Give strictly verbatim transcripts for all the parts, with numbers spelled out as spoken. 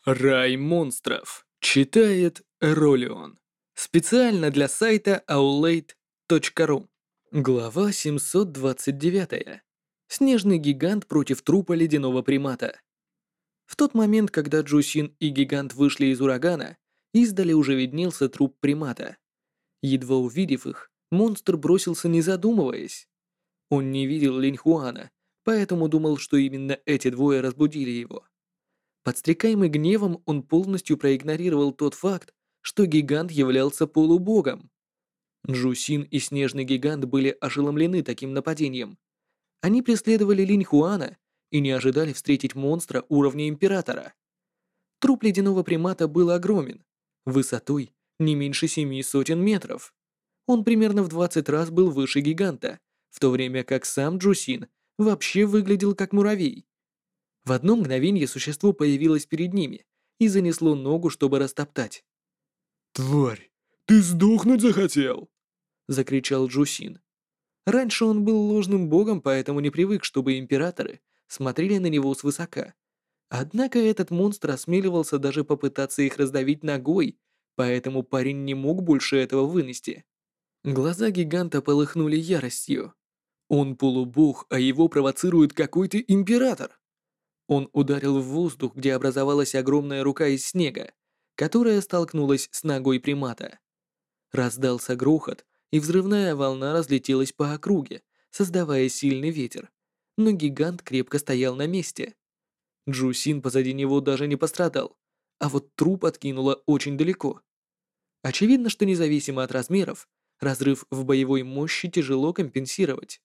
Рай монстров. Читает Ролион. Специально для сайта аулейт точка ру. Глава семьсот двадцать девять. Снежный гигант против трупа ледяного примата. В тот момент, когда Джусин и гигант вышли из урагана, издали уже виднелся труп примата. Едва увидев их, монстр бросился, не задумываясь. Он не видел Линьхуана, поэтому думал, что именно эти двое разбудили его. Подстрекаемый гневом, он полностью проигнорировал тот факт, что гигант являлся полубогом. Джусин и снежный гигант были ошеломлены таким нападением. Они преследовали Линьхуана и не ожидали встретить монстра уровня императора. Труп ледяного примата был огромен, высотой не меньше семи сотен метров. Он примерно в двадцать раз был выше гиганта, в то время как сам Джусин вообще выглядел как муравей. В одно мгновение существо появилось перед ними и занесло ногу, чтобы растоптать. «Тварь, ты сдохнуть захотел?» — закричал Джусин. Раньше он был ложным богом, поэтому не привык, чтобы императоры смотрели на него свысока. Однако этот монстр осмеливался даже попытаться их раздавить ногой, поэтому парень не мог больше этого вынести. Глаза гиганта полыхнули яростью. Он полубог, а его провоцирует какой-то император. Он ударил в воздух, где образовалась огромная рука из снега, которая столкнулась с ногой примата. Раздался грохот, и взрывная волна разлетелась по округе, создавая сильный ветер. Но гигант крепко стоял на месте. Джусин позади него даже не пострадал, а вот труп откинуло очень далеко. Очевидно, что независимо от размеров, разрыв в боевой мощи тяжело компенсировать.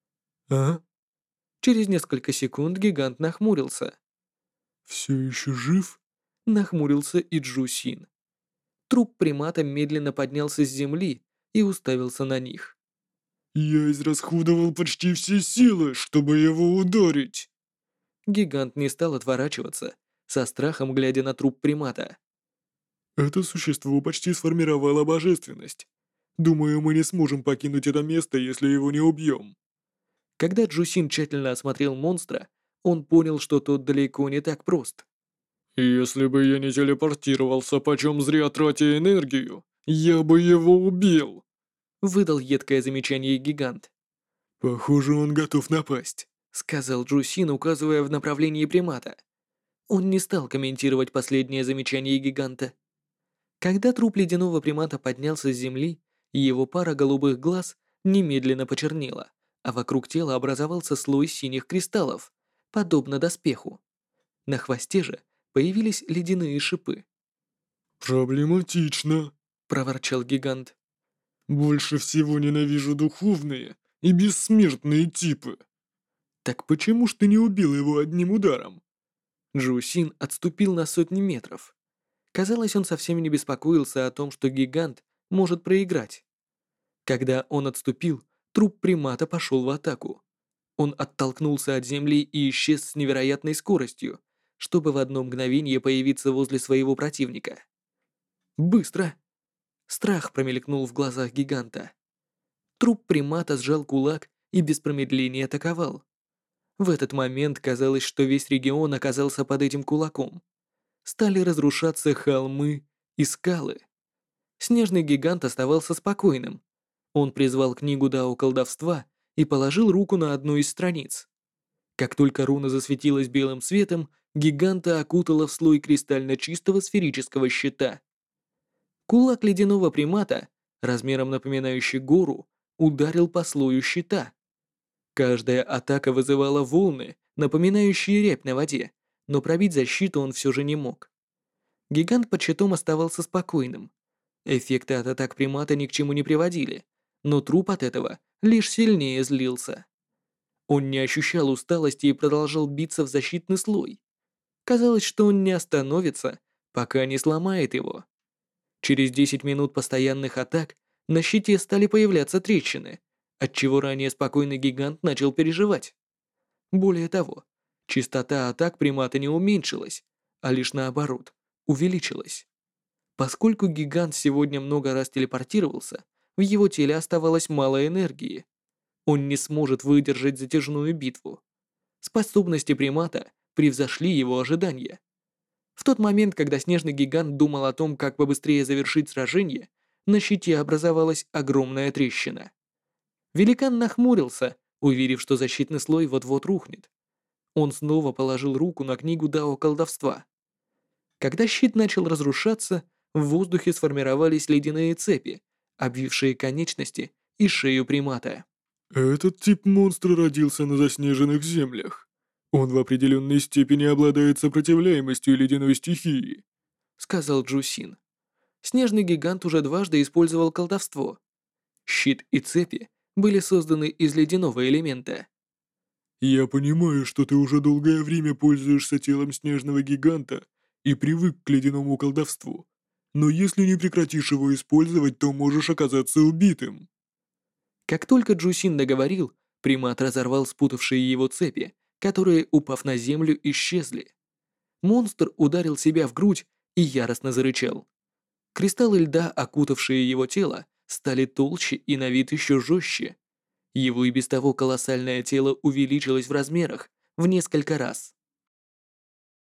«А? Через несколько секунд гигант нахмурился. Все еще жив?» Нахмурился и Джусин. Труп примата медленно поднялся с земли и уставился на них. «Я израсходовал почти все силы, чтобы его ударить!» Гигант не стал отворачиваться, со страхом глядя на труп примата. «Это существо почти сформировало божественность. Думаю, мы не сможем покинуть это место, если его не убьем». Когда Джусин тщательно осмотрел монстра, он понял, что тот далеко не так прост. «Если бы я не телепортировался, почем зря тратя энергию, я бы его убил!» Выдал едкое замечание гигант. «Похоже, он готов напасть», — сказал Джусин, указывая в направлении примата. Он не стал комментировать последнее замечание гиганта. Когда труп ледяного примата поднялся с земли, его пара голубых глаз немедленно почернела, а вокруг тела образовался слой синих кристаллов, подобно доспеху. На хвосте же появились ледяные шипы. «Проблематично», — проворчал гигант. «Больше всего ненавижу духовные и бессмертные типы». «Так почему ж ты не убил его одним ударом?» Джусин отступил на сотни метров. Казалось, он совсем не беспокоился о том, что гигант может проиграть. Когда он отступил, труп примата пошел в атаку. Он оттолкнулся от земли и исчез с невероятной скоростью, чтобы в одно мгновение появиться возле своего противника. «Быстро!» Страх промелькнул в глазах гиганта. Труп примата сжал кулак и без промедления атаковал. В этот момент казалось, что весь регион оказался под этим кулаком. Стали разрушаться холмы и скалы. Снежный гигант оставался спокойным. Он призвал книгу Дао колдовства и положил руку на одну из страниц. Как только руна засветилась белым светом, гиганта окутала в слой кристально чистого сферического щита. Кулак ледяного примата, размером напоминающий гору, ударил по слою щита. Каждая атака вызывала волны, напоминающие рябь на воде, но пробить защиту он все же не мог. Гигант под щитом оставался спокойным. Эффекты от атак примата ни к чему не приводили, но труп от этого лишь сильнее злился. Он не ощущал усталости и продолжал биться в защитный слой. Казалось, что он не остановится, пока не сломает его. Через десять минут постоянных атак на щите стали появляться трещины, отчего ранее спокойный гигант начал переживать. Более того, частота атак примата не уменьшилась, а лишь наоборот, увеличилась. Поскольку гигант сегодня много раз телепортировался, в его теле оставалось мало энергии. Он не сможет выдержать затяжную битву. Способности примата превзошли его ожидания. В тот момент, когда снежный гигант думал о том, как побыстрее завершить сражение, на щите образовалась огромная трещина. Великан нахмурился, уверив, что защитный слой вот-вот рухнет. Он снова положил руку на книгу Дао колдовства. Когда щит начал разрушаться, в воздухе сформировались ледяные цепи, обвившие конечности и шею примата. Этот тип монстра родился на заснеженных землях. Он в определенной степени обладает сопротивляемостью ледяной стихии. Сказал Джусин. Снежный гигант уже дважды использовал колдовство. Щит и цепи были созданы из ледяного элемента. Я понимаю, что ты уже долгое время пользуешься телом снежного гиганта и привык к ледяному колдовству. Но если не прекратишь его использовать, то можешь оказаться убитым. Как только Джусин договорил, примат разорвал спутавшие его цепи, которые, упав на землю, исчезли. Монстр ударил себя в грудь и яростно зарычал. Кристаллы льда, окутавшие его тело, стали толще и на вид еще жестче. Его и без того колоссальное тело увеличилось в размерах в несколько раз.